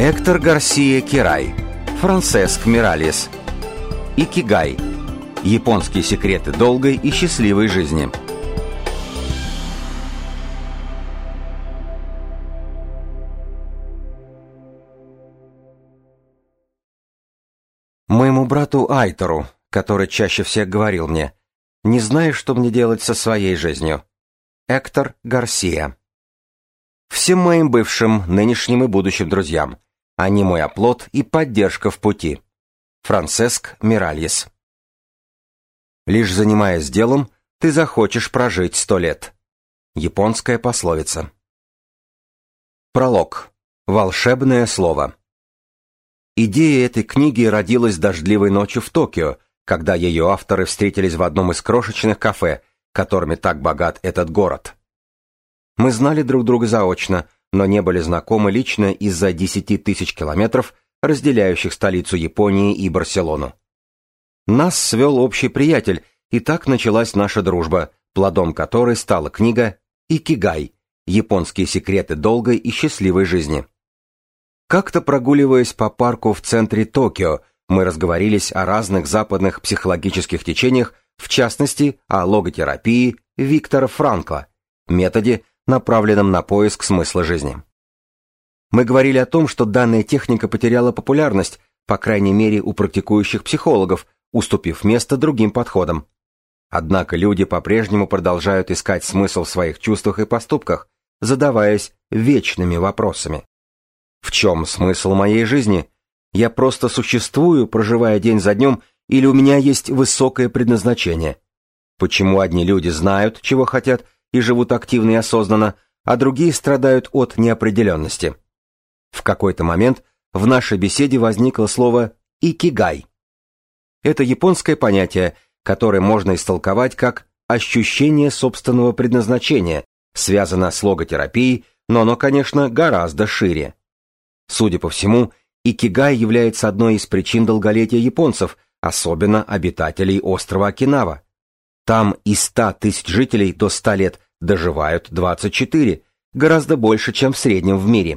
Эктор Гарсия Кирай, Франсеск Миральес. Икигай. Японские секреты долгой и счастливой жизни. Моему брату Айтору, который чаще всех говорил мне: «Не знаю, что мне делать со своей жизнью». Эктор Гарсия. Всем моим бывшим, нынешним и будущим друзьям. Они мой оплот и поддержка в пути. Франсеск Миральес. Лишь занимаясь делом, ты захочешь прожить 100 лет. Японская пословица. Пролог. Волшебное слово. Идея этой книги родилась дождливой ночью в Токио, когда ее авторы встретились в одном из крошечных кафе, которыми так богат этот город. Мы знали друг друга заочно, но не были знакомы лично из-за 10 тысяч километров, разделяющих столицу Японии и Барселону. Нас свел общий приятель, и так началась наша дружба, плодом которой стала книга «Икигай. Японские секреты долгой и счастливой жизни». Как-то прогуливаясь по парку в центре Токио, мы разговорились о разных западных психологических течениях, в частности, о логотерапии Виктора Франкла, методе, направленном на поиск смысла жизни. Мы говорили о том, что данная техника потеряла популярность, по крайней мере у практикующих психологов, уступив место другим подходам. Однако люди по-прежнему продолжают искать смысл в своих чувствах и поступках, задаваясь вечными вопросами. В чем смысл моей жизни? Я просто существую, проживая день за днем, или у меня есть высокое предназначение? Почему одни люди знают, чего хотят, и живут активно и осознанно, а другие страдают от неопределенности? В какой-то момент в нашей беседе возникло слово «икигай». Это японское понятие, которое можно истолковать как ощущение собственного предназначения, связано с логотерапией, но оно, конечно, гораздо шире. Судя по всему, икигай является одной из причин долголетия японцев, особенно обитателей острова Окинава. Там из 100 тысяч жителей до 100 лет доживают 24, гораздо больше, чем в среднем в мире.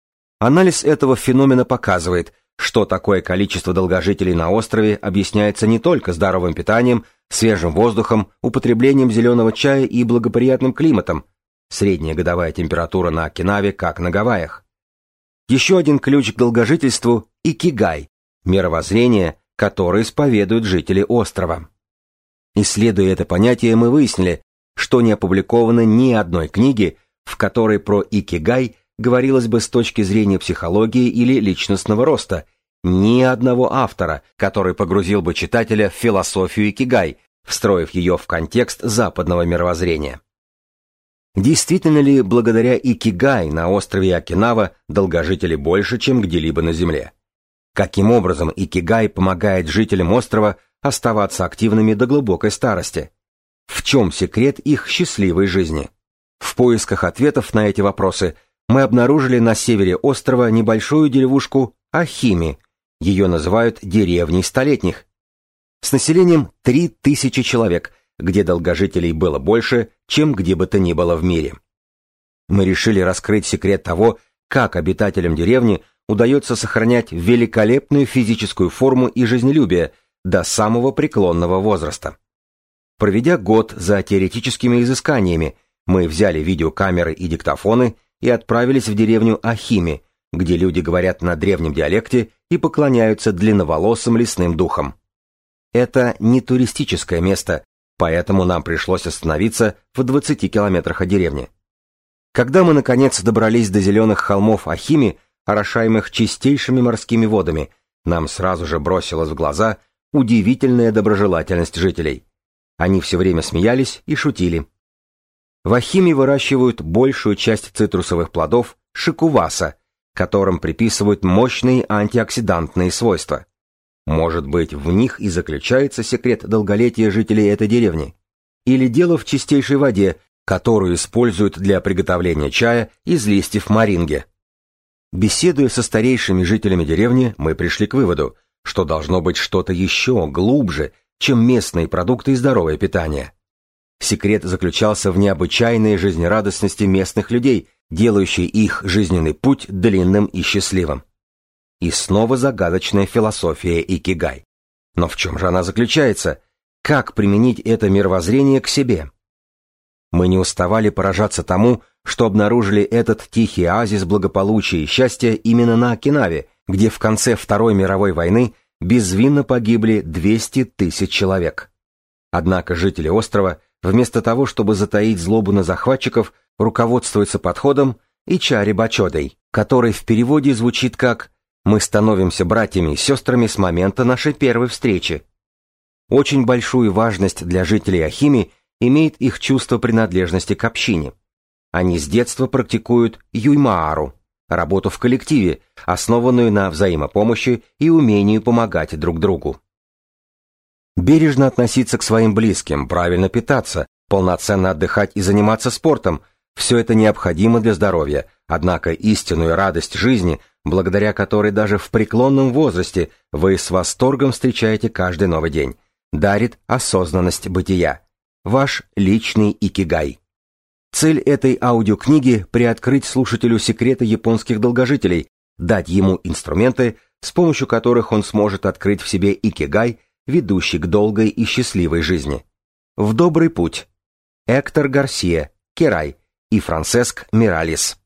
Анализ этого феномена показывает, что такое количество долгожителей на острове объясняется не только здоровым питанием, свежим воздухом, употреблением зеленого чая и благоприятным климатом. Средняя годовая температура на Окинаве как на Гавайях. Еще один ключ к долгожительству – икигай, мировоззрение, которое исповедуют жители острова. Исследуя это понятие, мы выяснили, что не опубликовано ни одной книги, в которой про икигай говорилось бы с точки зрения психологии или личностного роста, ни одного автора, который погрузил бы читателя в философию икигай, встроив ее в контекст западного мировоззрения. Действительно ли благодаря икигай на острове Окинава долгожителей больше, чем где-либо на Земле? Каким образом икигай помогает жителям острова оставаться активными до глубокой старости? В чем секрет их счастливой жизни? В поисках ответов на эти вопросы мы обнаружили на севере острова небольшую деревушку Ахими, ее называют деревней столетних, с населением 3000 человек, где долгожителей было больше, чем где бы то ни было в мире. Мы решили раскрыть секрет того, как обитателям деревни удается сохранять великолепную физическую форму и жизнелюбие до самого преклонного возраста. Проведя год за теоретическими изысканиями, мы взяли видеокамеры и диктофоны и отправились в деревню Ахими, где люди говорят на древнем диалекте и поклоняются длинноволосым лесным духам. Это не туристическое место, поэтому нам пришлось остановиться в 20 километрах от деревни. Когда мы, наконец, добрались до зеленых холмов Ахими, орошаемых чистейшими морскими водами, нам сразу же бросилась в глаза удивительная доброжелательность жителей. Они все время смеялись и шутили. В Ахиме выращивают большую часть цитрусовых плодов шикуваса, которым приписывают мощные антиоксидантные свойства. Может быть, в них и заключается секрет долголетия жителей этой деревни? Или дело в чистейшей воде, которую используют для приготовления чая из листьев моринги? Беседуя со старейшими жителями деревни, мы пришли к выводу, что должно быть что-то еще глубже, чем местные продукты и здоровое питание. Секрет заключался в необычайной жизнерадостности местных людей, делающей их жизненный путь длинным и счастливым. И снова загадочная философия икигай. Но в чем же она заключается? Как применить это мировоззрение к себе? Мы не уставали поражаться тому, что обнаружили этот тихий оазис благополучия и счастья именно на Окинаве, где в конце Второй мировой войны безвинно погибли 200 тысяч человек. Однако жители острова, вместо того, чтобы затаить злобу на захватчиков, руководствуются подходом «ичари бачодой», который в переводе звучит как «мы становимся братьями и сестрами с момента нашей первой встречи». Очень большую важность для жителей Ахими имеет их чувство принадлежности к общине. Они с детства практикуют юймаару, работу в коллективе, основанную на взаимопомощи и умении помогать друг другу. Бережно относиться к своим близким, правильно питаться, полноценно отдыхать и заниматься спортом – все это необходимо для здоровья, однако истинную радость жизни, благодаря которой даже в преклонном возрасте вы с восторгом встречаете каждый новый день, дарит осознанность бытия. Ваш личный икигай. Цель этой аудиокниги – приоткрыть слушателю секреты японских долгожителей, дать ему инструменты, с помощью которых он сможет открыть в себе икигай, ведущий к долгой и счастливой жизни. В добрый путь. Эктор Гарсия, Керай и Франсеск Миралис.